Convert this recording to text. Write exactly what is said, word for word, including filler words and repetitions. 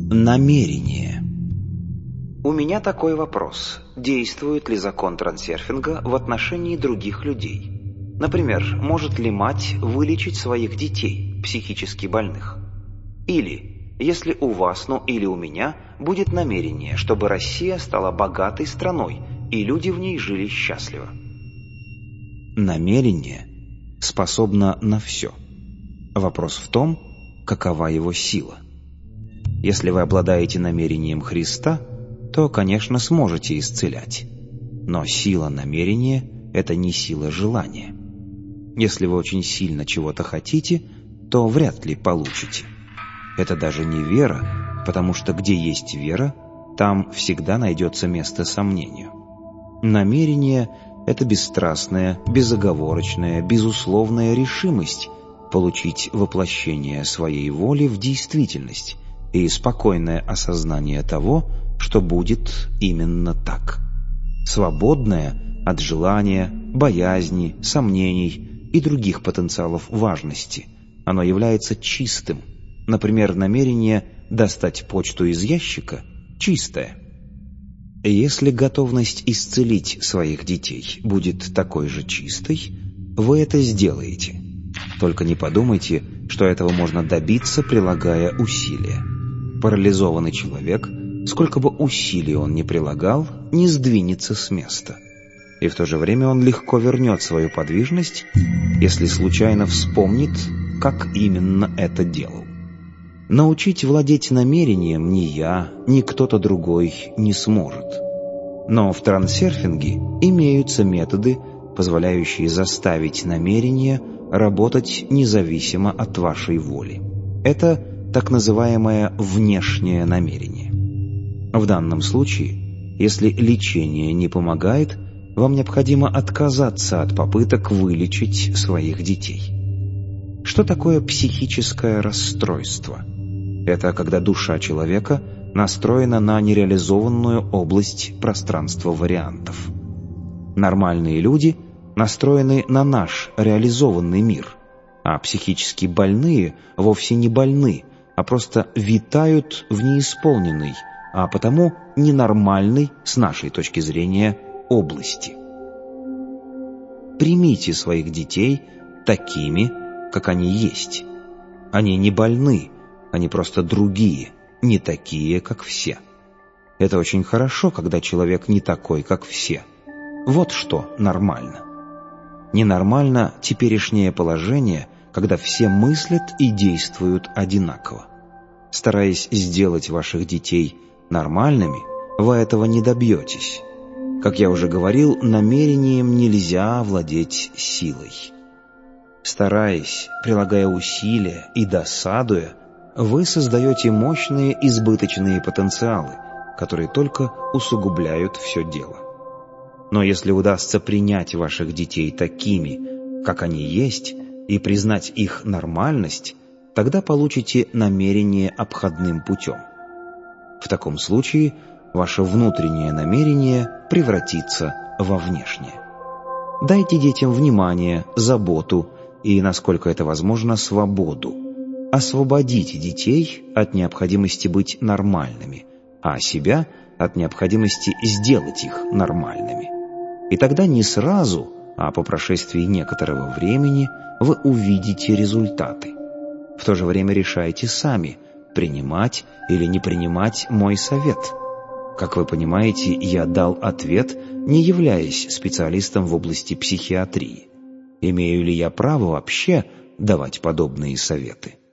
Намерение. У меня такой вопрос. Действует ли закон трансерфинга в отношении других людей? Например, может ли мать вылечить своих детей, психически больных? Или, если у вас, ну или у меня, будет намерение, чтобы Россия стала богатой страной, и люди в ней жили счастливо? Намерение способно на все. Вопрос в том, какова его сила. Если вы обладаете намерением Христа, то, конечно, сможете исцелять. Но сила намерения – это не сила желания. Если вы очень сильно чего-то хотите, то вряд ли получите. Это даже не вера, потому что где есть вера, там всегда найдется место сомнению. Намерение – это бесстрастная, безоговорочная, безусловная решимость получить воплощение своей воли в действительность и спокойное осознание того, что будет именно так. Свободное от желания, боязни, сомнений и других потенциалов важности. Оно является чистым. Например, намерение достать почту из ящика – чистое. Если готовность исцелить своих детей будет такой же чистой, вы это сделаете. Только не подумайте, что этого можно добиться, прилагая усилия. Парализованный человек, сколько бы усилий он ни прилагал, не сдвинется с места. И в то же время он легко вернет свою подвижность, если случайно вспомнит, как именно это делал. Научить владеть намерением ни я, ни кто-то другой не сможет. Но в трансерфинге имеются методы, позволяющие заставить намерение работать независимо от вашей воли. Это так называемое внешнее намерение. В данном случае, если лечение не помогает, вам необходимо отказаться от попыток вылечить своих детей. Что такое психическое расстройство? Это когда душа человека настроена на нереализованную область пространства вариантов. Нормальные люди настроены на наш реализованный мир, а психически больные вовсе не больны, а просто витают в неисполненной, а потому ненормальной, с нашей точки зрения, области. Примите своих детей такими, как они есть. Они не больны, они просто другие, не такие, как все. Это очень хорошо, когда человек не такой, как все. Вот что нормально. Ненормально теперешнее положение, когда все мыслят и действуют одинаково. Стараясь сделать ваших детей нормальными, вы этого не добьетесь. Как я уже говорил, намерением нельзя овладеть силой. Стараясь, прилагая усилия и досадуя, вы создаете мощные избыточные потенциалы, которые только усугубляют все дело. Но если удастся принять ваших детей такими, как они есть, и признать их нормальность, тогда получите намерение обходным путем. В таком случае ваше внутреннее намерение превратится во внешнее. Дайте детям внимание, заботу и, насколько это возможно, свободу. Освободите детей от необходимости быть нормальными, а себя от необходимости сделать их нормальными. И тогда не сразу, а по прошествии некоторого времени вы увидите результаты. В то же время решайте сами, принимать или не принимать мой совет. Как вы понимаете, я дал ответ, не являясь специалистом в области психиатрии. Имею ли я право вообще давать подобные советы?